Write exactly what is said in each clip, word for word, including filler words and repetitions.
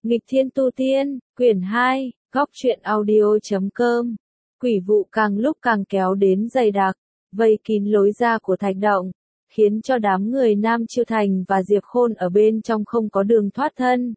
Nghịch thiên tu tiên, quyển hai, góc truyện audio chấm com. Quỷ vụ càng lúc càng kéo đến dày đặc, vây kín lối ra của thạch động, khiến cho đám người Nam Chiêu Thành và Diệp Khôn ở bên trong không có đường thoát thân.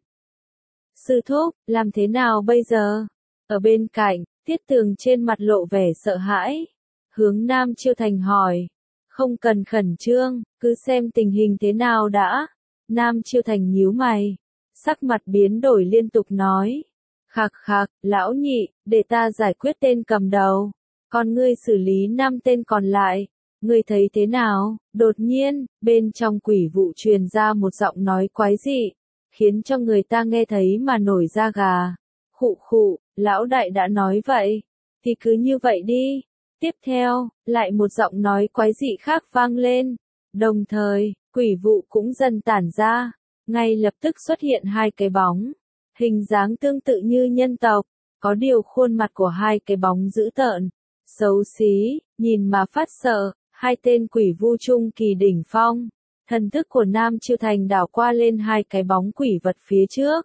Sư thúc, làm thế nào bây giờ? Ở bên cạnh, Tiết Tường trên mặt lộ vẻ sợ hãi, hướng Nam Chiêu Thành hỏi. Không cần khẩn trương, cứ xem tình hình thế nào đã. Nam Chiêu Thành nhíu mày, sắc mặt biến đổi liên tục nói. Khạc khạc, lão nhị, để ta giải quyết tên cầm đầu, còn ngươi xử lý năm tên còn lại. Ngươi thấy thế nào? Đột nhiên, bên trong quỷ vụ truyền ra một giọng nói quái dị, khiến cho người ta nghe thấy mà nổi da gà. Khụ khụ, lão đại đã nói vậy, thì cứ như vậy đi. Tiếp theo, lại một giọng nói quái dị khác vang lên. Đồng thời, quỷ vụ cũng dần tản ra, ngay lập tức xuất hiện hai cái bóng, hình dáng tương tự như nhân tộc, có điều khuôn mặt của hai cái bóng dữ tợn, xấu xí, nhìn mà phát sợ. Hai tên quỷ vu trung kỳ đỉnh phong, thần thức của Nam Chiêu Thành đảo qua lên hai cái bóng quỷ vật phía trước.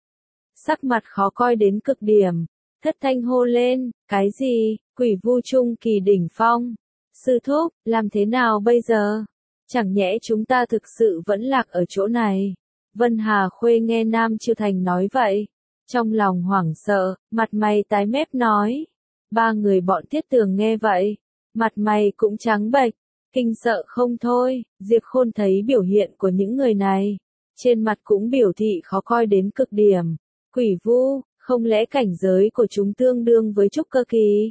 Sắc mặt khó coi đến cực điểm, thất thanh hô lên, cái gì, quỷ vu trung kỳ đỉnh phong? Sư thúc, làm thế nào bây giờ? Chẳng nhẽ chúng ta thực sự vẫn lạc ở chỗ này? Vân Hà Khuê nghe Nam Chiêu Thành nói vậy, trong lòng hoảng sợ, mặt mày tái mét nói. Ba người bọn Tiết Tường nghe vậy, mặt mày cũng trắng bệch, kinh sợ không thôi. Diệp Khôn thấy biểu hiện của những người này, trên mặt cũng biểu thị khó coi đến cực điểm. Quỷ vu, không lẽ cảnh giới của chúng tương đương với trúc cơ kỳ?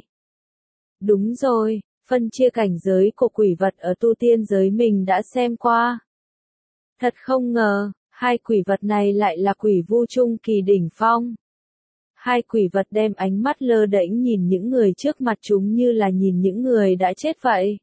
Đúng rồi, phân chia cảnh giới của quỷ vật ở tu tiên giới mình đã xem qua. Thật không ngờ, hai quỷ vật này lại là quỷ vu trung kỳ đỉnh phong. Hai quỷ vật đem ánh mắt lơ đễnh nhìn những người trước mặt chúng như là nhìn những người đã chết vậy.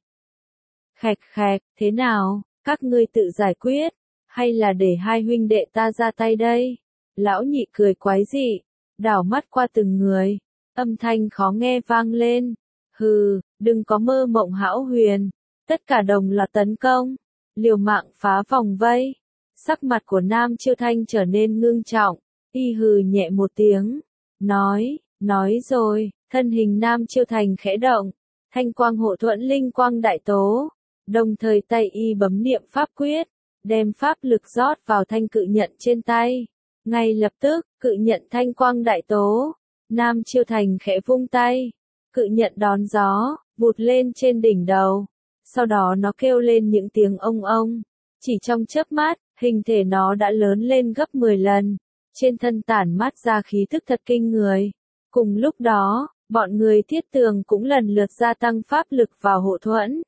Khẹt khẹt, thế nào, các ngươi tự giải quyết, hay là để hai huynh đệ ta ra tay đây? Lão nhị cười quái dị, đảo mắt qua từng người, âm thanh khó nghe vang lên. Hừ, đừng có mơ mộng hão huyền, tất cả đồng loạt tấn công, liều mạng phá vòng vây. Sắc mặt của Nam Chiêu Thanh trở nên ngưng trọng, y hừ nhẹ một tiếng. Nói, nói rồi, thân hình Nam Chiêu Thành khẽ động, thanh quang hộ thuẫn linh quang đại tố, đồng thời tay y bấm niệm pháp quyết, đem pháp lực rót vào thanh cự nhận trên tay. Ngay lập tức, cự nhận thanh quang đại tố, Nam Chiêu Thành khẽ vung tay, cự nhận đón gió, vụt lên trên đỉnh đầu, sau đó nó kêu lên những tiếng ông ông, chỉ trong chớp mắt, hình thể nó đã lớn lên gấp mười lần. Trên thân tản mát ra khí thức thật kinh người. Cùng lúc đó, bọn người Tiết Tường cũng lần lượt gia tăng pháp lực vào hộ thuẫn.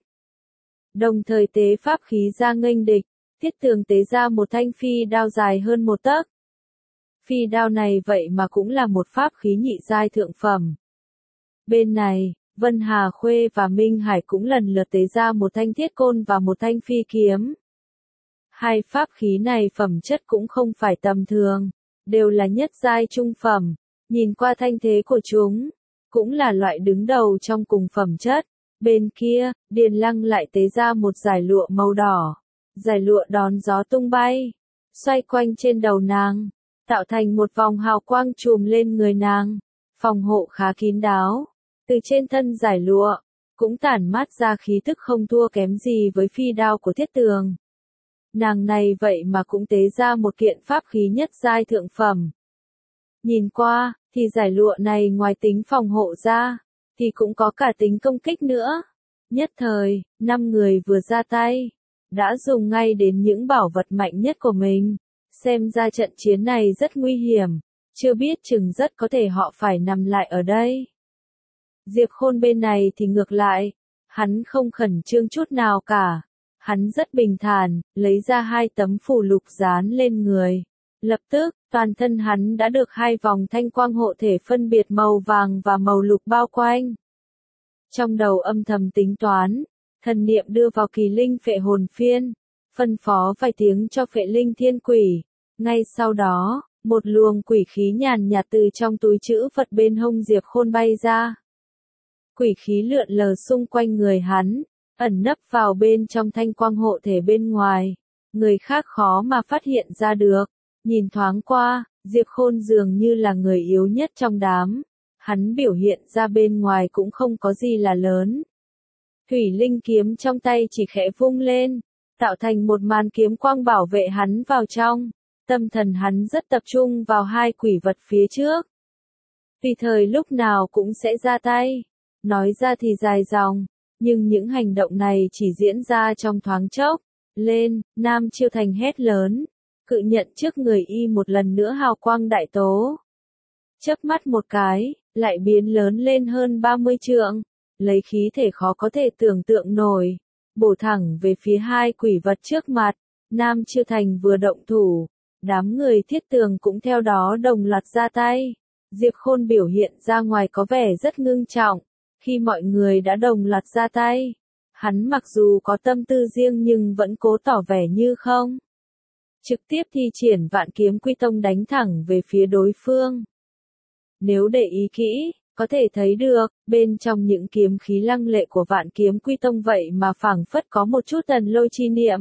Đồng thời tế pháp khí ra nghênh địch, Tiết Tường tế ra một thanh phi đao dài hơn một tấc. Phi đao này vậy mà cũng là một pháp khí nhị giai thượng phẩm. Bên này, Vân Hà Khuê và Minh Hải cũng lần lượt tế ra một thanh thiết côn và một thanh phi kiếm. Hai pháp khí này phẩm chất cũng không phải tầm thường, đều là nhất giai trung phẩm, nhìn qua thanh thế của chúng, cũng là loại đứng đầu trong cùng phẩm chất. Bên kia, Điền Lăng lại tế ra một dải lụa màu đỏ, dải lụa đón gió tung bay, xoay quanh trên đầu nàng, tạo thành một vòng hào quang trùm lên người nàng, phòng hộ khá kín đáo. Từ trên thân dải lụa, cũng tản mát ra khí tức không thua kém gì với phi đao của Tiết Tường. Nàng này vậy mà cũng tế ra một kiện pháp khí nhất giai thượng phẩm. Nhìn qua, thì giải lụa này ngoài tính phòng hộ ra, thì cũng có cả tính công kích nữa. Nhất thời, năm người vừa ra tay, đã dùng ngay đến những bảo vật mạnh nhất của mình. Xem ra trận chiến này rất nguy hiểm, chưa biết chừng rất có thể họ phải nằm lại ở đây. Diệp Khôn bên này thì ngược lại, hắn không khẩn trương chút nào cả. Hắn rất bình thản, lấy ra hai tấm phù lục dán lên người. Lập tức, toàn thân hắn đã được hai vòng thanh quang hộ thể phân biệt màu vàng và màu lục bao quanh. Trong đầu âm thầm tính toán, thần niệm đưa vào kỳ linh phệ hồn phiên, phân phó vài tiếng cho phệ linh thiên quỷ. Ngay sau đó, một luồng quỷ khí nhàn nhạt từ trong túi trữ vật bên hông Diệp Khôn bay ra. Quỷ khí lượn lờ xung quanh người hắn, ẩn nấp vào bên trong thanh quang hộ thể bên ngoài, người khác khó mà phát hiện ra được. Nhìn thoáng qua, Diệp Khôn dường như là người yếu nhất trong đám, hắn biểu hiện ra bên ngoài cũng không có gì là lớn. Thủy linh kiếm trong tay chỉ khẽ vung lên, tạo thành một màn kiếm quang bảo vệ hắn vào trong. Tâm thần hắn rất tập trung vào hai quỷ vật phía trước. Tùy thời lúc nào cũng sẽ ra tay. Nói ra thì dài dòng, nhưng những hành động này chỉ diễn ra trong thoáng chốc. Lên, Nam Chiêu Thành hét lớn. Cự nhận trước người y một lần nữa hào quang đại tố. Chớp mắt một cái, lại biến lớn lên hơn ba mươi trượng. Lấy khí thể khó có thể tưởng tượng nổi. Bổ thẳng về phía hai quỷ vật trước mặt. Nam Chiêu Thành vừa động thủ. Đám người Thiết Tường cũng theo đó đồng loạt ra tay. Diệp Khôn biểu hiện ra ngoài có vẻ rất ngưng trọng. Khi mọi người đã đồng loạt ra tay, hắn mặc dù có tâm tư riêng nhưng vẫn cố tỏ vẻ như không. Trực tiếp thi triển Vạn Kiếm Quy Tông đánh thẳng về phía đối phương. Nếu để ý kỹ, có thể thấy được, bên trong những kiếm khí lăng lệ của Vạn Kiếm Quy Tông vậy mà phảng phất có một chút tần lôi chi niệm.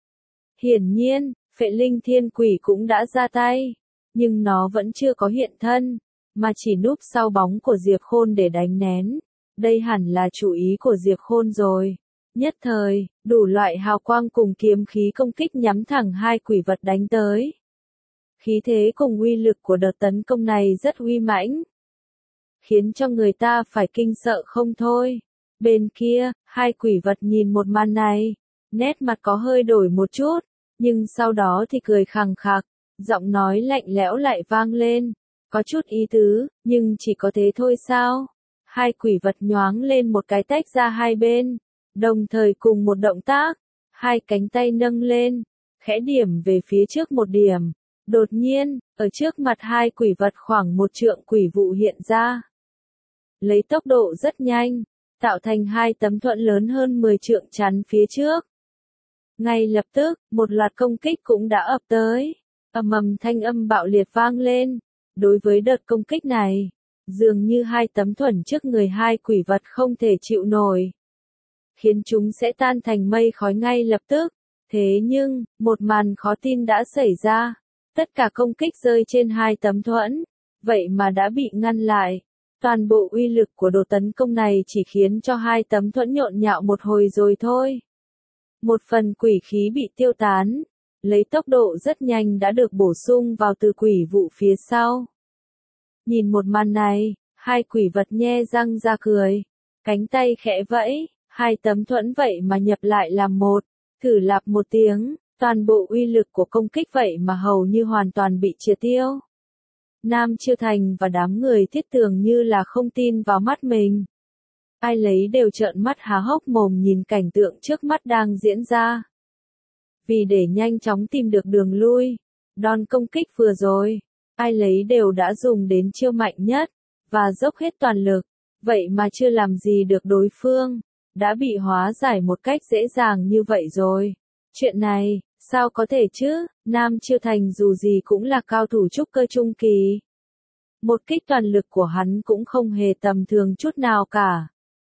Hiển nhiên, Phệ Linh Thiên Quỷ cũng đã ra tay, nhưng nó vẫn chưa có hiện thân, mà chỉ núp sau bóng của Diệp Khôn để đánh nén. Đây hẳn là chủ ý của Diệp Khôn rồi. Nhất thời, đủ loại hào quang cùng kiếm khí công kích nhắm thẳng hai quỷ vật đánh tới. Khí thế cùng uy lực của đợt tấn công này rất uy mãnh, khiến cho người ta phải kinh sợ không thôi. Bên kia, hai quỷ vật nhìn một màn này, nét mặt có hơi đổi một chút, nhưng sau đó thì cười khằng khặc, giọng nói lạnh lẽo lại vang lên, có chút ý tứ, nhưng chỉ có thế thôi sao? Hai quỷ vật nhoáng lên một cái tách ra hai bên, đồng thời cùng một động tác, hai cánh tay nâng lên, khẽ điểm về phía trước một điểm. Đột nhiên, ở trước mặt hai quỷ vật khoảng một trượng quỷ vụ hiện ra. Lấy tốc độ rất nhanh, tạo thành hai tấm thuẫn lớn hơn mười trượng chắn phía trước. Ngay lập tức, một loạt công kích cũng đã ập tới. Ầm ầm thanh âm bạo liệt vang lên. Đối với đợt công kích này, dường như hai tấm thuẫn trước người hai quỷ vật không thể chịu nổi, khiến chúng sẽ tan thành mây khói ngay lập tức. Thế nhưng, một màn khó tin đã xảy ra. Tất cả công kích rơi trên hai tấm thuẫn, vậy mà đã bị ngăn lại. Toàn bộ uy lực của đợt tấn công này chỉ khiến cho hai tấm thuẫn nhộn nhạo một hồi rồi thôi. Một phần quỷ khí bị tiêu tán, lấy tốc độ rất nhanh đã được bổ sung vào từ quỷ vụ phía sau. Nhìn một màn này, hai quỷ vật nhe răng ra cười, cánh tay khẽ vẫy, hai tấm thuẫn vậy mà nhập lại làm một, thử lạp một tiếng, toàn bộ uy lực của công kích vậy mà hầu như hoàn toàn bị triệt tiêu. Nam Chiêu Thành và đám người Thiết Tường như là không tin vào mắt mình. Ai lấy đều trợn mắt há hốc mồm nhìn cảnh tượng trước mắt đang diễn ra. Vì để nhanh chóng tìm được đường lui, đòn công kích vừa rồi, ai lấy đều đã dùng đến chiêu mạnh nhất, và dốc hết toàn lực, vậy mà chưa làm gì được đối phương, đã bị hóa giải một cách dễ dàng như vậy rồi. Chuyện này, sao có thể chứ, Nam Chiêu Thành dù gì cũng là cao thủ trúc cơ trung kỳ. Một kích toàn lực của hắn cũng không hề tầm thường chút nào cả.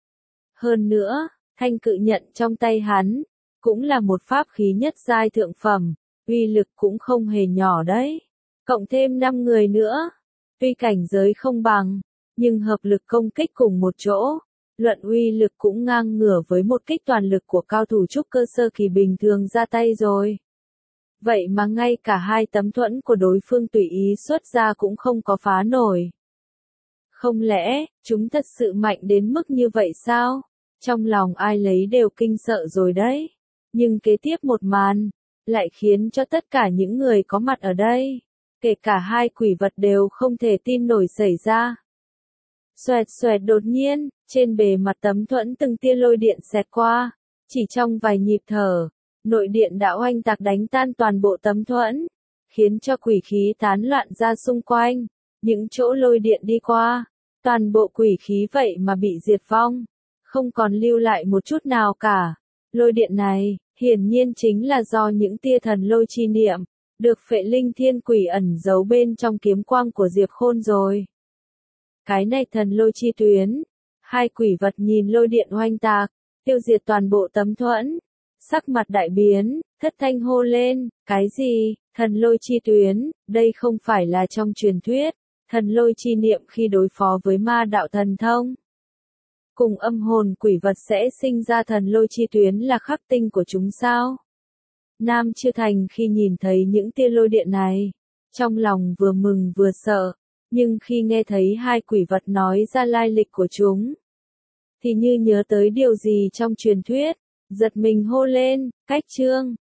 Hơn nữa, thanh cự nhận trong tay hắn, cũng là một pháp khí nhất giai thượng phẩm, uy lực cũng không hề nhỏ đấy. Cộng thêm năm người nữa, tuy cảnh giới không bằng, nhưng hợp lực công kích cùng một chỗ, luận uy lực cũng ngang ngửa với một kích toàn lực của cao thủ trúc cơ sơ kỳ bình thường ra tay rồi. Vậy mà ngay cả hai tấm thuẫn của đối phương tùy ý xuất ra cũng không có phá nổi. Không lẽ, chúng thật sự mạnh đến mức như vậy sao? Trong lòng ai lấy đều kinh sợ rồi đấy. Nhưng kế tiếp một màn, lại khiến cho tất cả những người có mặt ở đây, kể cả hai quỷ vật đều không thể tin nổi xảy ra. Xoẹt xoẹt đột nhiên, trên bề mặt tấm thuẫn từng tia lôi điện xẹt qua, chỉ trong vài nhịp thở, nội điện đã oanh tạc đánh tan toàn bộ tấm thuẫn, khiến cho quỷ khí tán loạn ra xung quanh, những chỗ lôi điện đi qua, toàn bộ quỷ khí vậy mà bị diệt vong, không còn lưu lại một chút nào cả. Lôi điện này, hiển nhiên chính là do những tia thần lôi chi niệm, được Phệ Linh Thiên Quỷ ẩn giấu bên trong kiếm quang của Diệp Khôn rồi. Cái này thần lôi chi tuyến, hai quỷ vật nhìn lôi điện oanh tạc, tiêu diệt toàn bộ tấm thuẫn, sắc mặt đại biến, Thất thanh hô lên, cái gì, thần lôi chi tuyến, đây không phải là trong truyền thuyết, thần lôi chi niệm khi đối phó với ma đạo thần thông. Cùng âm hồn quỷ vật sẽ sinh ra thần lôi chi tuyến là khắc tinh của chúng sao? Nam Chư Thành khi nhìn thấy những tia lôi điện này, trong lòng vừa mừng vừa sợ, nhưng khi nghe thấy hai quỷ vật nói ra lai lịch của chúng, thì như nhớ tới điều gì trong truyền thuyết, giật mình hô lên, cách trương.